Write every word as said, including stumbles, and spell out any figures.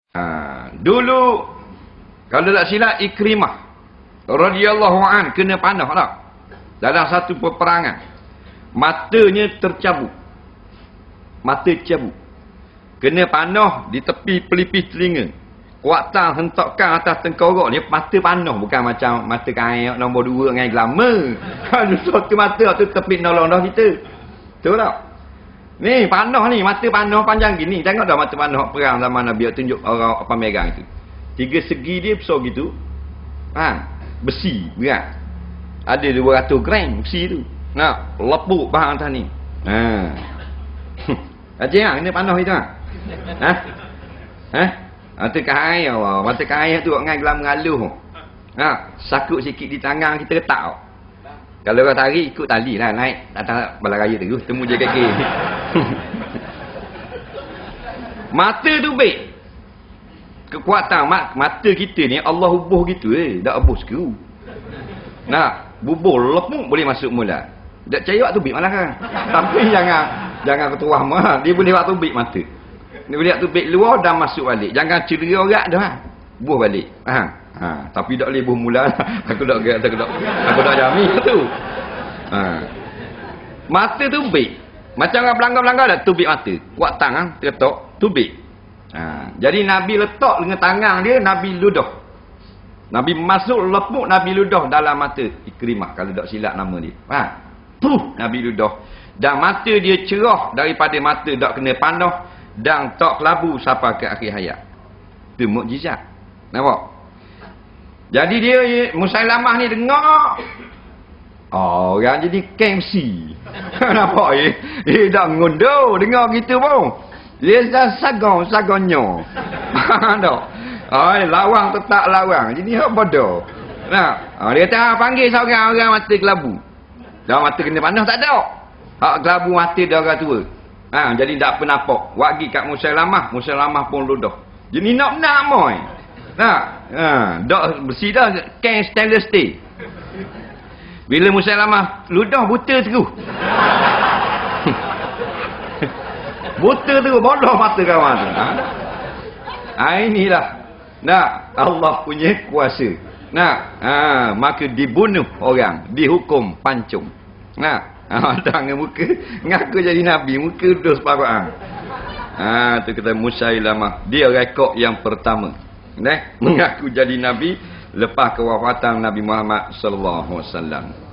Ha, dulu kalau tak silap Ikrimah radhiyallahu an kena panah tak? Dalam satu peperangan. Matanya tercabut. Mata cabut. Kena panah di tepi pelipis telinga. Kuatan hentokkan atas tengkorak ni mata panah, bukan macam mata kain nombor dua dengan glamour. Kalau satu mata tu tepi nolong dah kita. Betul tak? Ni panah ni, mata panah panjang gini. Tengok dah mata panah perang zaman Nabi tunjuk orang apa megang itu. Tiga segi dia besar gitu. Ha, besi berat. Ada dua ratus gram besi tu. Nak lepuk bahan atas ni. Ha. Aceh ah, ini panah itu ah. Ha? Ha? Mata kahai awak, mata kahai tu ngai gelam ngaluh. Ha, sakut sikit di tangan kita letak. Kalau kau tarik ikut tali lah naik atas balai raya terus temu je kaki. Mata tu baik. Kekuatan mata kita ni Allah ubuh gitu eh, dak ubuh sekeru. Nak bubuh lepuk boleh masuk mula. Dak percaya waktu bik malah kan. Tapi jangan jangan ketuah mah, dia boleh waktu bik mata. Dia boleh waktu bik luar dan masuk balik. Jangan cedera orang dah. Buh balik. Ha. Ha, tapi tak boleh buh mula. Aku tak aku tak aku tak jamin tu. Ha. Mata tu bik. Macam orang pelanggar-pelanggar dah tubik mata. Kuat tangan terketok tubik. Ha. Jadi Nabi letak dengan tangan dia, Nabi ludah. Nabi masuk lepuk Nabi ludah dalam mata Ikrimah kalau tak silap nama dia. Ha. Puh, Nabi ludah. Dan mata dia cerah daripada mata tak kena panah dan tak kelabu sampai ke akhir hayat. Itu mukjizat. Nampak? Jadi dia Musailamah ni dengar. Oh, orang jadi K M C. Nampak eh? Eh dah ngunduh dengar gitu pun. Dia dah sagong sagonyo. Tak. Ah, lawang tetap lawang. Jadi apa dah? Nah, ah, dia kata panggil seorang orang mata kelabu. Dah mata kena panah tak ada. Hak kelabu mata dia orang tua. Ha, jadi tak apa nampak. Wagi kat Musailamah, Musailamah pun ludah. Jadi nak benar moy. Nah, ha, dak besi dah can stainless steel. Bila Musailamah ludah buta terus. Buta terus bodoh mata kawan tu. Ha, ha inilah. Nah, Allah punya kuasa. Nah, ha, maka dibunuh orang, dihukum pancung. Nah, ha, tangan muka ngaku jadi nabi, muka dos separuh. Ha, tu kata Musailamah, dia rekod yang pertama. Nah, mengaku jadi nabi lepas kewafatan Nabi Muhammad sallallahu alaihi wasallam.